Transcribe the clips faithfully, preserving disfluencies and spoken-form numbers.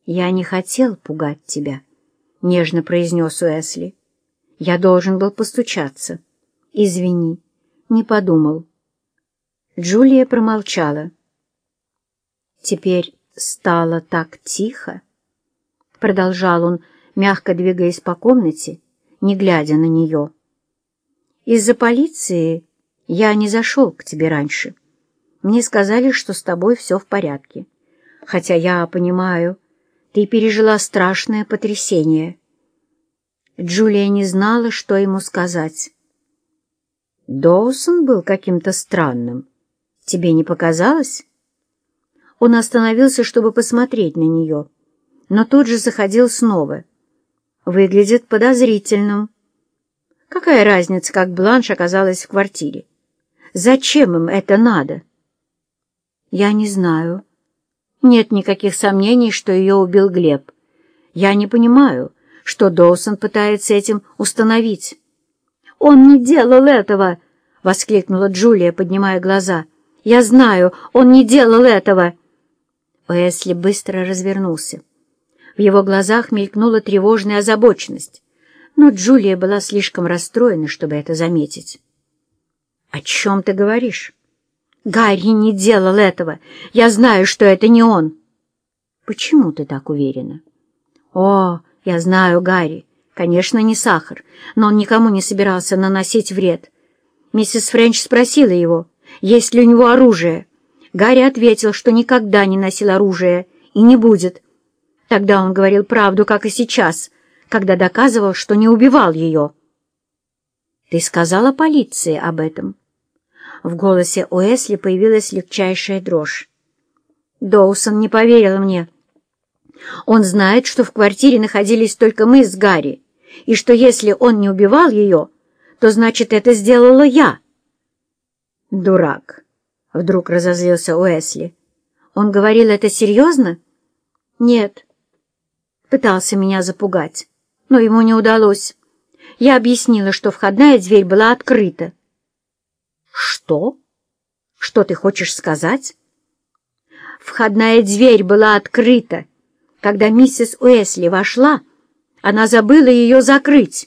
«Я не хотел пугать тебя», — нежно произнес Уэсли. «Я должен был постучаться. Извини, не подумал». Джулия промолчала. «Теперь стало так тихо», — продолжал он, мягко двигаясь по комнате, не глядя на нее. «Из-за полиции я не зашел к тебе раньше. Мне сказали, что с тобой все в порядке. Хотя я понимаю, ты пережила страшное потрясение». Джулия не знала, что ему сказать. «Доусон был каким-то странным. Тебе не показалось?» Он остановился, чтобы посмотреть на нее, но тут же заходил снова. «Выглядит подозрительным. Какая разница, как Бланш оказалась в квартире? Зачем им это надо?» «Я не знаю. Нет никаких сомнений, что ее убил Глеб. Я не понимаю, что Доусон пытается этим установить». «Он не делал этого!» — воскликнула Джулия, поднимая глаза. «Я знаю, он не делал этого!» Уэсли быстро развернулся. В его глазах мелькнула тревожная озабоченность, но Джулия была слишком расстроена, чтобы это заметить. «О чем ты говоришь?» «Гарри не делал этого! Я знаю, что это не он!» «Почему ты так уверена?» «О, я знаю Гарри. Конечно, не сахар, но он никому не собирался наносить вред. Миссис Френч спросила его, есть ли у него оружие. Гарри ответил, что никогда не носил оружие и не будет. Тогда он говорил правду, как и сейчас, когда доказывал, что не убивал ее». «Ты сказала полиции об этом?» В голосе Уэсли появилась легчайшая дрожь. «Доусон не поверил мне. Он знает, что в квартире находились только мы с Гарри, и что если он не убивал ее, то значит, это сделала я». «Дурак!» — вдруг разозлился Уэсли. «Он говорил это серьезно?» «Нет». Пытался меня запугать, но ему не удалось. Я объяснила, что входная дверь была открыта. «Что? Что ты хочешь сказать?» «Входная дверь была открыта. Когда миссис Уэсли вошла, она забыла ее закрыть».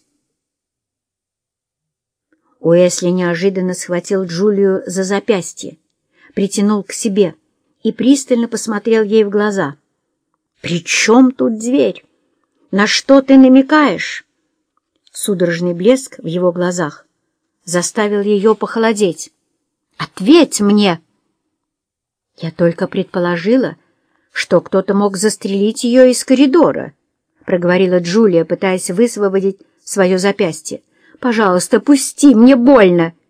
Уэсли неожиданно схватил Джулию за запястье, притянул к себе и пристально посмотрел ей в глаза. «При чем тут дверь? На что ты намекаешь?» Судорожный блеск в его глазах заставил ее похолодеть. «Ответь мне!» «Я только предположила, что кто-то мог застрелить ее из коридора», — проговорила Джулия, пытаясь высвободить свое запястье. «Пожалуйста, пусти, мне больно!»